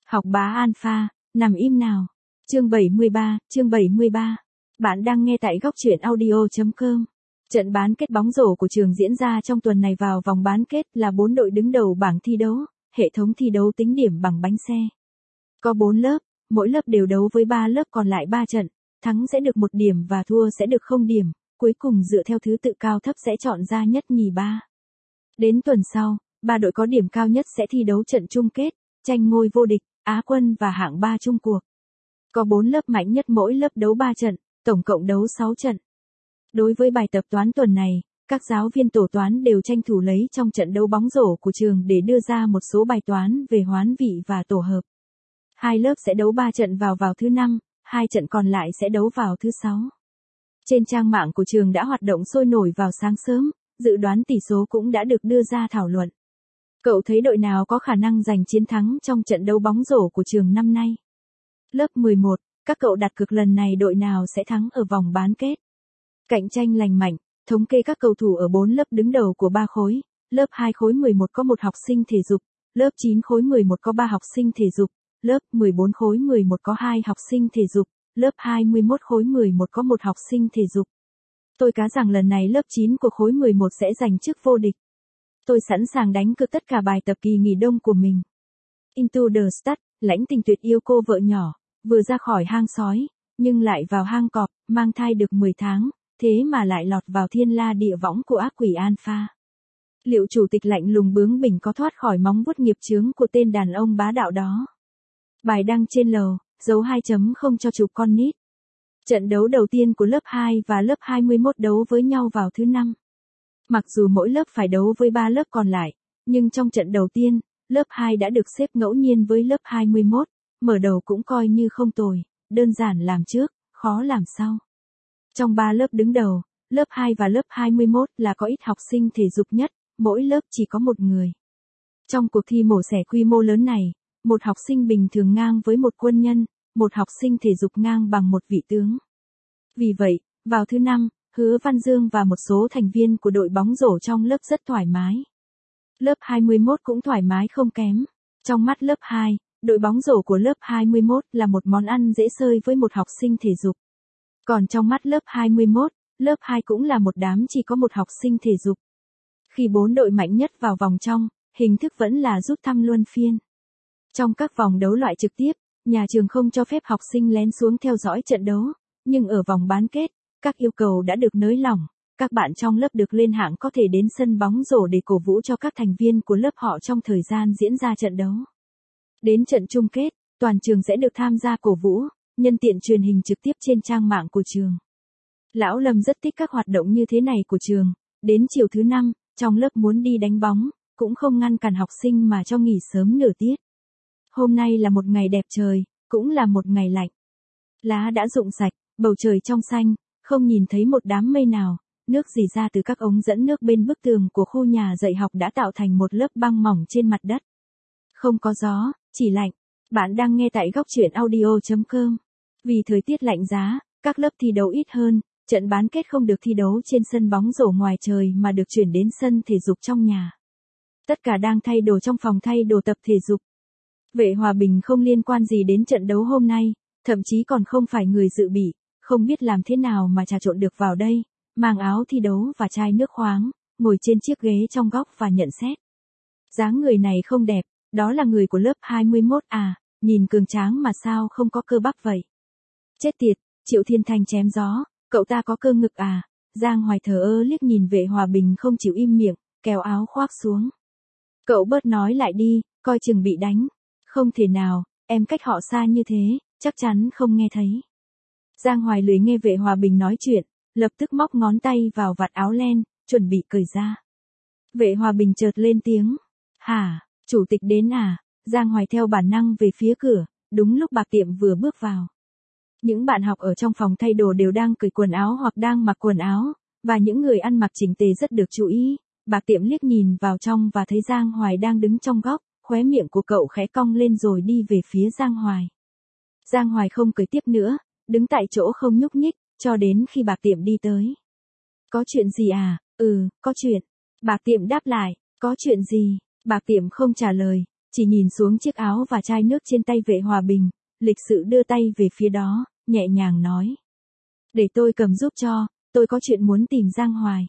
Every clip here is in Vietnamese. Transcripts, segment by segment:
Học bá alpha, nằm im nào. Chương 73. Bạn đang nghe tại góc truyện audio.com. Trận bán kết bóng rổ của trường diễn ra trong tuần này, vào vòng bán kết là 4 đội đứng đầu bảng thi đấu, hệ thống thi đấu tính điểm bằng bánh xe. Có 4 lớp, mỗi lớp đều đấu với 3 lớp còn lại 3 trận, thắng sẽ được 1 điểm và thua sẽ được 0 điểm, cuối cùng dựa theo thứ tự cao thấp sẽ chọn ra nhất nhì ba. Đến tuần sau, 3 đội có điểm cao nhất sẽ thi đấu trận chung kết, tranh ngôi vô địch, Á quân và hạng 3 chung cuộc. Có 4 lớp mạnh nhất, mỗi lớp đấu 3 trận, tổng cộng đấu 6 trận. Đối với bài tập toán tuần này, các giáo viên tổ toán đều tranh thủ lấy trong trận đấu bóng rổ của trường để đưa ra một số bài toán về hoán vị và tổ hợp. 2 lớp sẽ đấu 3 trận vào thứ 5, 2 trận còn lại sẽ đấu vào thứ 6. Trên trang mạng của trường đã hoạt động sôi nổi vào sáng sớm, dự đoán tỷ số cũng đã được đưa ra thảo luận. Cậu thấy đội nào có khả năng giành chiến thắng trong trận đấu bóng rổ của trường năm nay? Lớp 11, các cậu đặt cược lần này đội nào sẽ thắng ở vòng bán kết? Cạnh tranh lành mạnh, thống kê các cầu thủ ở 4 lớp đứng đầu của 3 khối, lớp 2 khối 11 có 1 học sinh thể dục, lớp 9 khối 11 có 3 học sinh thể dục, lớp 14 khối 11 có 2 học sinh thể dục, lớp 21 khối 11 có 1 học sinh thể dục. Tôi cá rằng lần này lớp 9 của khối 11 sẽ giành chức vô địch. Tôi sẵn sàng đánh cược tất cả bài tập kỳ nghỉ đông của mình. Into the Stud, Lãnh Tình Tuyệt yêu cô vợ nhỏ, vừa ra khỏi hang sói, nhưng lại vào hang cọp, mang thai được 10 tháng, thế mà lại lọt vào thiên la địa võng của ác quỷ alpha. Liệu chủ tịch lạnh lùng bướng bỉnh có thoát khỏi móng vuốt nghiệp chướng của tên đàn ông bá đạo đó? Bài đăng trên lầu, dấu 2.0 cho chụp con nít. Trận đấu đầu tiên của lớp 2 và lớp 21 đấu với nhau vào thứ 5. Mặc dù mỗi lớp phải đấu với 3 lớp còn lại, nhưng trong trận đầu tiên, lớp 2 đã được xếp ngẫu nhiên với lớp 21, mở đầu cũng coi như không tồi, đơn giản làm trước, khó làm sau. Trong 3 lớp đứng đầu, lớp 2 và lớp 21 là có ít học sinh thể dục nhất, mỗi lớp chỉ có 1 người. Trong cuộc thi mổ xẻ quy mô lớn này, một học sinh bình thường ngang với một quân nhân, một học sinh thể dục ngang bằng một vị tướng. Vì vậy, vào thứ 5, Hứa Văn Dương và một số thành viên của đội bóng rổ trong lớp rất thoải mái. Lớp 21 cũng thoải mái không kém. Trong mắt lớp 2, đội bóng rổ của lớp 21 là một món ăn dễ xơi với một học sinh thể dục. Còn trong mắt lớp 21, lớp 2 cũng là một đám chỉ có một học sinh thể dục. Khi 4 đội mạnh nhất vào vòng trong, hình thức vẫn là rút thăm luân phiên. Trong các vòng đấu loại trực tiếp, nhà trường không cho phép học sinh lén xuống theo dõi trận đấu, nhưng ở vòng bán kết, các yêu cầu đã được nới lỏng, các bạn trong lớp được lên hạng có thể đến sân bóng rổ để cổ vũ cho các thành viên của lớp họ trong thời gian diễn ra trận đấu. Đến trận chung kết, toàn trường sẽ được tham gia cổ vũ, nhân tiện truyền hình trực tiếp trên trang mạng của trường. Lão Lâm rất thích các hoạt động như thế này của trường, đến chiều thứ 5, trong lớp muốn đi đánh bóng, cũng không ngăn cản học sinh mà cho nghỉ sớm nửa tiết. Hôm nay là một ngày đẹp trời, cũng là một ngày lạnh. Lá đã rụng sạch, bầu trời trong xanh, không nhìn thấy một đám mây nào, nước rỉ ra từ các ống dẫn nước bên bức tường của khu nhà dạy học đã tạo thành một lớp băng mỏng trên mặt đất. Không có gió, chỉ lạnh. Bạn đang nghe tại góc truyện audio.com. Vì thời tiết lạnh giá, các lớp thi đấu ít hơn, trận bán kết không được thi đấu trên sân bóng rổ ngoài trời mà được chuyển đến sân thể dục trong nhà. Tất cả đang thay đồ trong phòng thay đồ tập thể dục. Vệ Hòa Bình không liên quan gì đến trận đấu hôm nay, thậm chí còn không phải người dự bị, không biết làm thế nào mà trà trộn được vào đây, mang áo thi đấu và chai nước khoáng, ngồi trên chiếc ghế trong góc và nhận xét. Dáng người này không đẹp, đó là người của lớp 21 à, nhìn cường tráng mà sao không có cơ bắp vậy. Chết tiệt, Triệu Thiên Thành chém gió, cậu ta có cơ ngực à, Giang Hoài thờ ơ liếc nhìn Vệ Hòa Bình không chịu im miệng, kéo áo khoác xuống. Cậu bớt nói lại đi, coi chừng bị đánh. Không thể nào, em cách họ xa như thế, chắc chắn không nghe thấy. Giang Hoài lười nghe Vệ Hòa Bình nói chuyện, lập tức móc ngón tay vào vạt áo len, chuẩn bị cởi ra. Vệ Hòa Bình chợt lên tiếng. Hả, chủ tịch đến à? Giang Hoài theo bản năng về phía cửa, đúng lúc Bạc Tiệm vừa bước vào. Những bạn học ở trong phòng thay đồ đều đang cởi quần áo hoặc đang mặc quần áo, và những người ăn mặc chỉnh tề rất được chú ý. Bạc Tiệm liếc nhìn vào trong và thấy Giang Hoài đang đứng trong góc, khóe miệng của cậu khẽ cong lên rồi đi về phía Giang Hoài. Giang Hoài không cười tiếp nữa, đứng tại chỗ không nhúc nhích, cho đến khi Bạc Tiệm đi tới. Có chuyện gì à? Ừ, có chuyện. Bạc Tiệm đáp lại, có chuyện gì? Bạc Tiệm không trả lời, chỉ nhìn xuống chiếc áo và chai nước trên tay vệ hòa bình, lịch sự đưa tay về phía đó, nhẹ nhàng nói. Để tôi cầm giúp cho, tôi có chuyện muốn tìm Giang Hoài.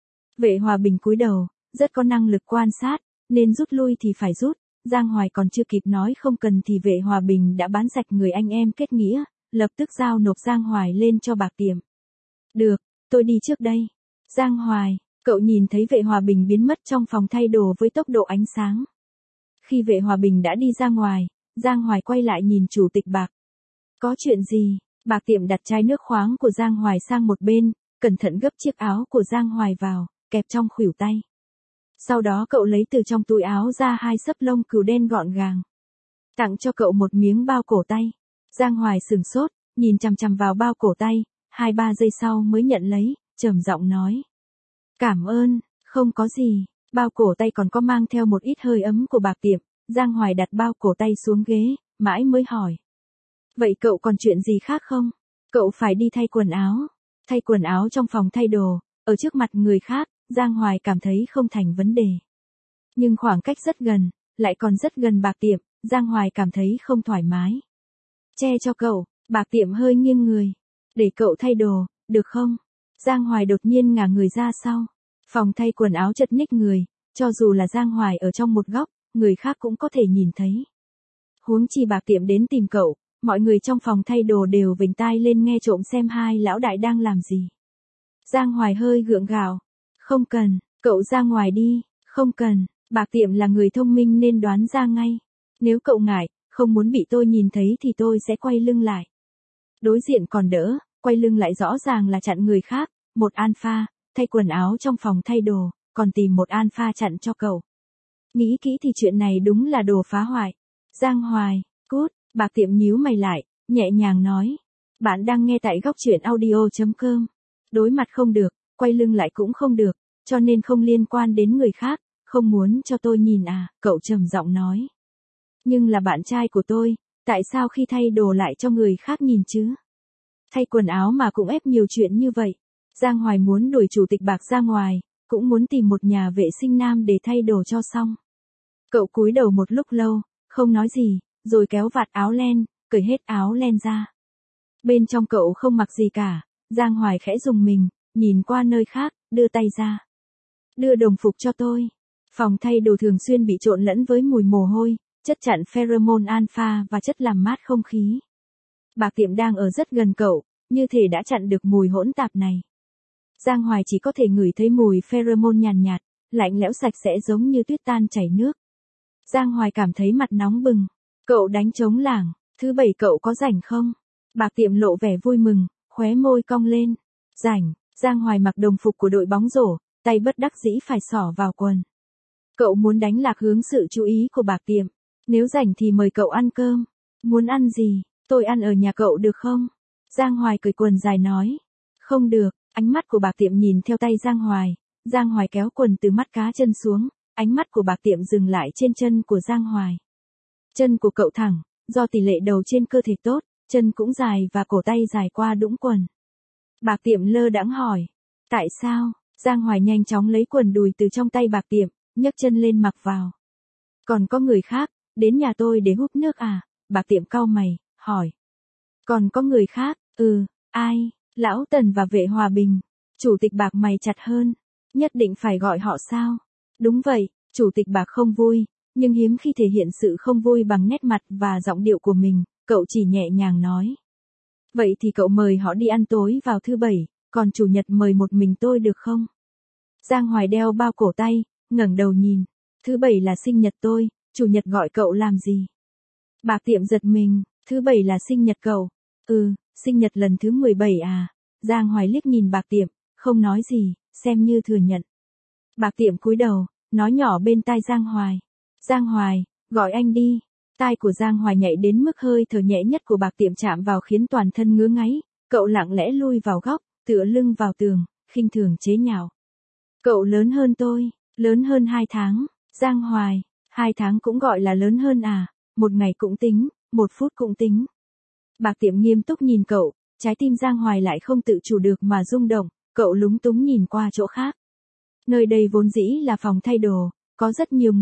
Vệ hòa bình cúi đầu, rất có năng lực quan sát, nên rút lui thì phải rút, Giang Hoài còn chưa kịp nói không cần thì vệ hòa bình đã bán sạch người anh em kết nghĩa, lập tức giao nộp Giang Hoài lên cho Bạc Tiệm. Được, tôi đi trước đây. Giang Hoài, cậu nhìn thấy vệ hòa bình biến mất trong phòng thay đồ với tốc độ ánh sáng. Khi vệ hòa bình đã đi ra ngoài, Giang Hoài quay lại nhìn chủ tịch Bạc. Có chuyện gì? Bạc Tiệm đặt chai nước khoáng của Giang Hoài sang một bên, cẩn thận gấp chiếc áo của Giang Hoài vào, kẹp trong khuỷu tay. Sau đó cậu lấy từ trong túi áo ra 2 xấp lông cừu đen gọn gàng. Tặng cho cậu một miếng bao cổ tay. Giang Hoài sửng sốt, nhìn chằm chằm vào bao cổ tay, 2-3 giây sau mới nhận lấy, trầm giọng nói. Cảm ơn, không có gì. Bao cổ tay còn có mang theo một ít hơi ấm của Bạc Tiệm. Giang Hoài đặt bao cổ tay xuống ghế, mãi mới hỏi. Vậy cậu còn chuyện gì khác không? Cậu phải đi thay quần áo. Thay quần áo trong phòng thay đồ, ở trước mặt người khác, Giang Hoài cảm thấy không thành vấn đề. Nhưng khoảng cách rất gần, lại còn rất gần Bạc Tiệm, Giang Hoài cảm thấy không thoải mái. Che cho cậu, Bạc Tiệm hơi nghiêng người. Để cậu thay đồ, được không? Giang Hoài đột nhiên ngả người ra sau. Phòng thay quần áo chật ních người, cho dù là Giang Hoài ở trong một góc, người khác cũng có thể nhìn thấy. Huống chi Bạc Tiệm đến tìm cậu, mọi người trong phòng thay đồ đều vểnh tai lên nghe trộm xem hai lão đại đang làm gì. Giang Hoài hơi gượng gạo. Không cần, cậu ra ngoài đi, không cần, Bạc Tiệm là người thông minh nên đoán ra ngay. Nếu cậu ngại, không muốn bị tôi nhìn thấy thì tôi sẽ quay lưng lại. Đối diện còn đỡ, quay lưng lại rõ ràng là chặn người khác, một alpha, thay quần áo trong phòng thay đồ, còn tìm một alpha chặn cho cậu. Nghĩ kỹ thì chuyện này đúng là đồ phá hoại. Giang Hoài, cút, Bạc Tiệm nhíu mày lại, nhẹ nhàng nói. Bạn đang nghe tại góc truyện audio.com. Đối mặt không được, quay lưng lại cũng không được, cho nên không liên quan đến người khác, không muốn cho tôi nhìn à, cậu trầm giọng nói. Nhưng là bạn trai của tôi, tại sao khi thay đồ lại cho người khác nhìn chứ? Thay quần áo mà cũng ép nhiều chuyện như vậy. Giang Hoài muốn đuổi chủ tịch Bạc ra ngoài, cũng muốn tìm một nhà vệ sinh nam để thay đồ cho xong. Cậu cúi đầu một lúc lâu, không nói gì, rồi kéo vạt áo len, cởi hết áo len ra. Bên trong cậu không mặc gì cả, Giang Hoài khẽ rùng mình, nhìn qua nơi khác, đưa tay ra. Đưa đồng phục cho tôi. Phòng thay đồ thường xuyên bị trộn lẫn với mùi mồ hôi, chất chặn pheromone alpha và chất làm mát không khí. Bạc Tiệm đang ở rất gần cậu, như thể đã chặn được mùi hỗn tạp này. Giang Hoài chỉ có thể ngửi thấy mùi pheromone nhàn nhạt, lạnh lẽo sạch sẽ giống như tuyết tan chảy nước. Giang Hoài cảm thấy mặt nóng bừng. Cậu đánh trống lảng, thứ 7 cậu có rảnh không? Bạc Tiệm lộ vẻ vui mừng, khóe môi cong lên. Rảnh, Giang Hoài mặc đồng phục của đội bóng rổ, tay bất đắc dĩ phải xỏ vào quần. Cậu muốn đánh lạc hướng sự chú ý của Bạc Tiệm. Nếu rảnh thì mời cậu ăn cơm. Muốn ăn gì, tôi ăn ở nhà cậu được không? Giang Hoài cởi quần dài nói. Không được, ánh mắt của Bạc Tiệm nhìn theo tay Giang Hoài. Giang Hoài kéo quần từ mắt cá chân xuống, ánh mắt của Bạc Tiệm dừng lại trên chân của Giang Hoài. Chân của cậu thẳng, do tỷ lệ đầu trên cơ thể tốt, chân cũng dài và cổ tay dài qua đũng quần. Bạc Tiệm lơ đãng hỏi. Tại sao? Giang Hoài nhanh chóng lấy quần đùi từ trong tay Bạc Tiệm, nhấc chân lên mặc vào. Còn có người khác, đến nhà tôi để hút nước à? Bạc Tiệm cau mày, hỏi. Còn có người khác, ai? Lão Tần và Vệ Hòa Bình. Chủ tịch Bạc mày chặt hơn. Nhất định phải gọi họ sao? Đúng vậy, chủ tịch Bạc không vui, nhưng hiếm khi thể hiện sự không vui bằng nét mặt và giọng điệu của mình, cậu chỉ nhẹ nhàng nói. Vậy thì cậu mời họ đi ăn tối vào thứ 7, còn chủ nhật mời một mình tôi được không? Giang Hoài đeo bao cổ tay, ngẩng đầu nhìn. Thứ 7 là sinh nhật tôi, chủ nhật gọi cậu làm gì? Bạc Tiệm giật mình, thứ 7 là sinh nhật cậu. Sinh nhật lần thứ 17 à? Giang Hoài liếc nhìn Bạc Tiệm, không nói gì, xem như thừa nhận. Bạc Tiệm cúi đầu, nói nhỏ bên tai Giang Hoài. Giang Hoài, gọi anh đi. Tai của Giang Hoài nhạy đến mức hơi thở nhẹ nhất của Bạc Tiệm chạm vào khiến toàn thân ngứa ngáy, cậu lặng lẽ lui vào góc, tựa lưng vào tường, khinh thường chế nhạo. Cậu lớn hơn tôi, lớn hơn 2 tháng. Giang Hoài, 2 tháng cũng gọi là lớn hơn à? Một ngày cũng tính, 1 phút cũng tính. Bạc Tiệm nghiêm túc nhìn cậu, trái tim Giang Hoài lại không tự chủ được mà rung động, cậu lúng túng nhìn qua chỗ khác. Nơi đây vốn dĩ là phòng thay đồ, có rất nhiều người,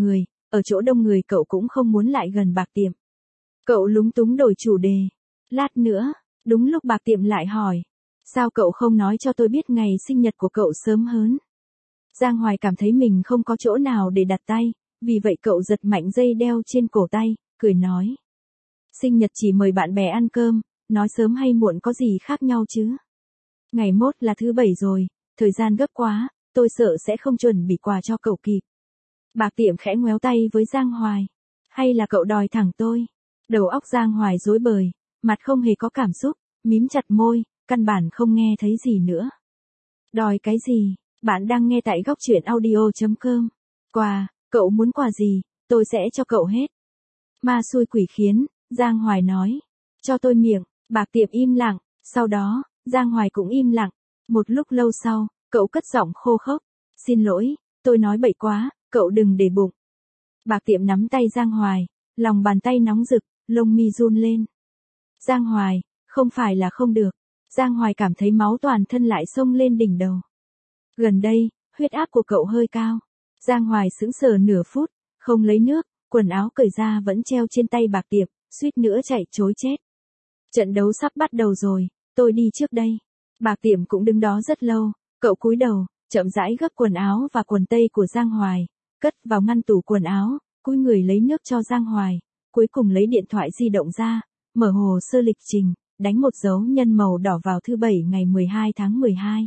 ở chỗ đông người cậu cũng không muốn lại gần Bạc Tiệm. Cậu lúng túng đổi chủ đề. Lát nữa, đúng lúc Bạc Tiệm lại hỏi. Sao cậu không nói cho tôi biết ngày sinh nhật của cậu sớm hơn? Giang Hoài cảm thấy mình không có chỗ nào để đặt tay, vì vậy cậu giật mạnh dây đeo trên cổ tay, cười nói. Sinh nhật chỉ mời bạn bè ăn cơm, nói sớm hay muộn có gì khác nhau chứ? Ngày mốt là thứ Bảy rồi, thời gian gấp quá, tôi sợ sẽ không chuẩn bị quà cho cậu kịp. Bạc Tiệm khẽ ngoéo tay với Giang Hoài. Hay là cậu đòi thẳng tôi? Đầu óc Giang Hoài rối bời, mặt không hề có cảm xúc, mím chặt môi, căn bản không nghe thấy gì nữa. Đòi cái gì? Bạn đang nghe tại góc truyện audio.com. Quà, cậu muốn quà gì, tôi sẽ cho cậu hết. Ma xui quỷ khiến, Giang Hoài nói. Cho tôi miệng. Bạc Tiệm im lặng, sau đó, Giang Hoài cũng im lặng. Một lúc lâu sau, cậu cất giọng khô khốc. Xin lỗi, tôi nói bậy quá, cậu đừng để bụng. Bạc Tiệm nắm tay Giang Hoài, lòng bàn tay nóng rực, lông mi run lên. Giang Hoài, không phải là không được. Giang Hoài cảm thấy máu toàn thân lại xông lên đỉnh đầu. Gần đây, huyết áp của cậu hơi cao. Giang Hoài sững sờ nửa phút, không lấy nước, quần áo cởi ra vẫn treo trên tay Bạc Tiệm, suýt nữa chạy trối chết. Trận đấu sắp bắt đầu rồi, tôi đi trước đây. Bạc Tiệm cũng đứng đó rất lâu, cậu cúi đầu, chậm rãi gấp quần áo và quần tây của Giang Hoài, cất vào ngăn tủ quần áo, cúi người lấy nước cho Giang Hoài, cuối cùng lấy điện thoại di động ra, mở hồ sơ lịch trình, đánh một dấu nhân màu đỏ vào thứ Bảy ngày 12 tháng 12.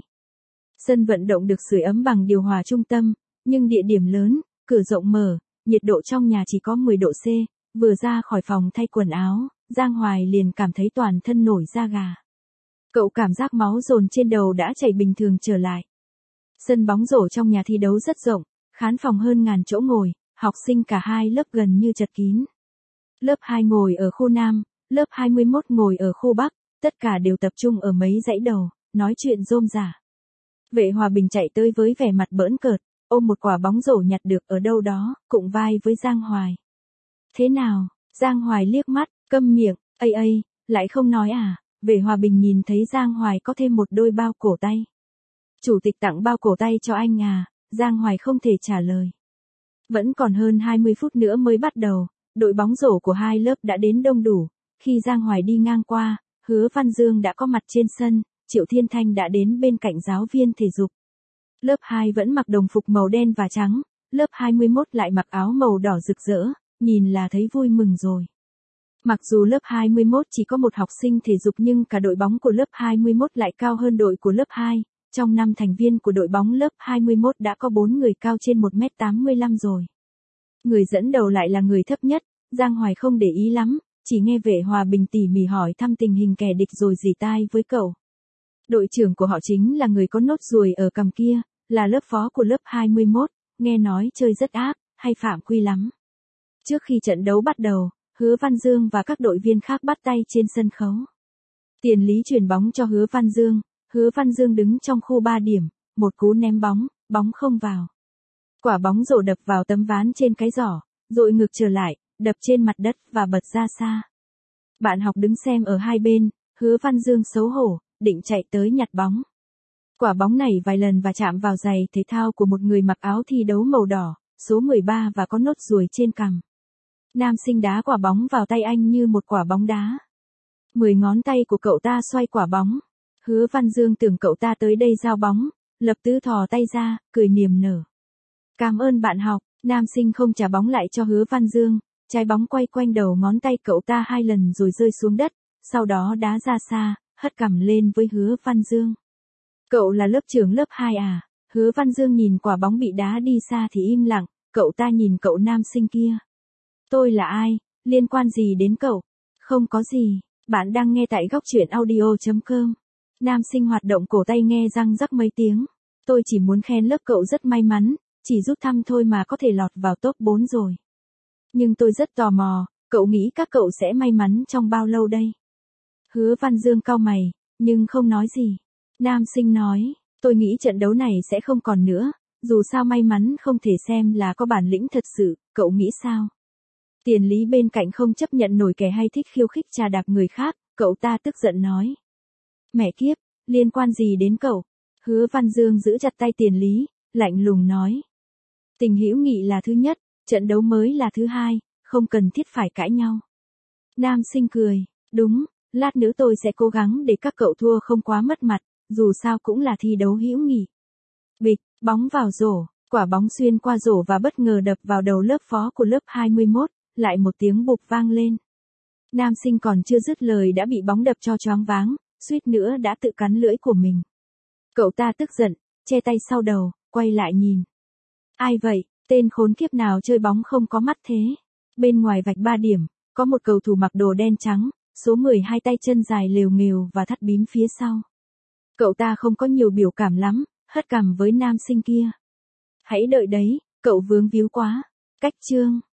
Sân vận động được sưởi ấm bằng điều hòa trung tâm, nhưng địa điểm lớn, cửa rộng mở, nhiệt độ trong nhà chỉ có 10 độ C, vừa ra khỏi phòng thay quần áo, Giang Hoài liền cảm thấy toàn thân nổi da gà. Cậu cảm giác máu dồn trên đầu đã chảy bình thường trở lại. Sân bóng rổ trong nhà thi đấu rất rộng, khán phòng hơn 1000 chỗ ngồi, học sinh cả hai lớp gần như chật kín. Lớp 2 ngồi ở khu Nam, lớp 21 ngồi ở khu Bắc, tất cả đều tập trung ở mấy dãy đầu, nói chuyện rôm rả. Vệ Hòa Bình chạy tới với vẻ mặt bỡn cợt, ôm một quả bóng rổ nhặt được ở đâu đó, cụng vai với Giang Hoài. Thế nào? Giang Hoài liếc mắt, câm miệng, lại không nói à? Vệ Hòa Bình nhìn thấy Giang Hoài có thêm một đôi bao cổ tay. Chủ tịch tặng bao cổ tay cho anh à? Giang Hoài không thể trả lời. Vẫn còn hơn 20 phút nữa mới bắt đầu, đội bóng rổ của hai lớp đã đến đông đủ. Khi Giang Hoài đi ngang qua, Hứa Văn Dương đã có mặt trên sân, Triệu Thiên Thanh đã đến bên cạnh giáo viên thể dục. Lớp 2 vẫn mặc đồng phục màu đen và trắng, lớp 21 lại mặc áo màu đỏ rực rỡ, nhìn là thấy vui mừng rồi. Mặc dù lớp 21 chỉ có một học sinh thể dục nhưng cả đội bóng của lớp 21 lại cao hơn đội của lớp 2. Trong 5 thành viên của đội bóng lớp 21 đã có 4 người cao trên 1m85 rồi. Người dẫn đầu lại là người thấp nhất, Giang Hoài không để ý lắm, chỉ nghe Vệ Hòa Bình tỉ mỉ hỏi thăm tình hình kẻ địch rồi rỉ tai với cậu. Đội trưởng của họ chính là người có nốt ruồi ở cằm kia, là lớp phó của lớp 21, nghe nói chơi rất ác, hay phạm quy lắm. Trước khi trận đấu bắt đầu, Hứa Văn Dương và các đội viên khác bắt tay trên sân khấu. Tiền Lý chuyển bóng cho Hứa Văn Dương đứng trong khu 3 điểm, một cú ném bóng, bóng không vào. Quả bóng rổ đập vào tấm ván trên cái giỏ, dội ngược trở lại, đập trên mặt đất và bật ra xa. Bạn học đứng xem ở hai bên, Hứa Văn Dương xấu hổ, định chạy tới nhặt bóng. Quả bóng này vài lần và chạm vào giày thể thao của một người mặc áo thi đấu màu đỏ, số 13 và có nốt ruồi trên cằm. Nam sinh đá quả bóng vào tay anh như một quả bóng đá. 10 ngón tay của cậu ta xoay quả bóng. Hứa Văn Dương tưởng cậu ta tới đây giao bóng, lập tức thò tay ra, cười niềm nở. Cảm ơn bạn học, nam sinh không trả bóng lại cho Hứa Văn Dương, trái bóng quay quanh đầu ngón tay cậu ta 2 lần rồi rơi xuống đất, sau đó đá ra xa, hất cằm lên với Hứa Văn Dương. Cậu là lớp trưởng lớp 2 à? Hứa Văn Dương nhìn quả bóng bị đá đi xa thì im lặng, cậu ta nhìn cậu nam sinh kia. Tôi là ai? Liên quan gì đến cậu? Không có gì, bạn đang nghe tại góc truyện audio.com. Nam sinh hoạt động cổ tay nghe răng rắc mấy tiếng. Tôi chỉ muốn khen lớp cậu rất may mắn, chỉ rút thăm thôi mà có thể lọt vào top 4 rồi. Nhưng tôi rất tò mò, cậu nghĩ các cậu sẽ may mắn trong bao lâu đây? Hứa Văn Dương cau mày, nhưng không nói gì. Nam sinh nói, tôi nghĩ trận đấu này sẽ không còn nữa, dù sao may mắn không thể xem là có bản lĩnh thật sự, cậu nghĩ sao? Tiền Lý bên cạnh không chấp nhận nổi kẻ hay thích khiêu khích trà đạp người khác, cậu ta tức giận nói. Mẹ kiếp, liên quan gì đến cậu? Hứa Văn Dương giữ chặt tay Tiền Lý, lạnh lùng nói. Tình hữu nghị là thứ nhất, Trận đấu mới là thứ hai, không cần thiết phải cãi nhau. Nam sinh cười, đúng, lát nữa tôi sẽ cố gắng để các cậu thua không quá mất mặt, dù sao cũng là thi đấu hữu nghị. Bịch, bóng vào rổ, quả bóng xuyên qua rổ và bất ngờ đập vào đầu lớp phó của lớp 21, lại một tiếng bụp vang lên. Nam sinh còn chưa dứt lời đã bị bóng đập cho choáng váng, suýt nữa đã tự cắn lưỡi của mình. Cậu ta tức giận, che tay sau đầu, quay lại nhìn. Ai vậy, tên khốn kiếp nào chơi bóng không có mắt thế? Bên ngoài vạch 3 điểm, có một cầu thủ mặc đồ đen trắng, số 12 tay chân dài lều nghều và thắt bím phía sau. Cậu ta không có nhiều biểu cảm lắm, hất cằm với nam sinh kia. Hãy đợi đấy, cậu vướng víu quá. Cách chương.